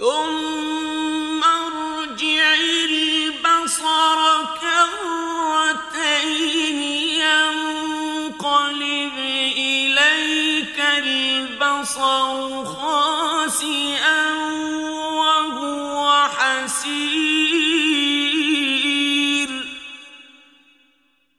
ثم ارجع البصر كرتين ينقلب إليك البصر خاسئا وهو حسير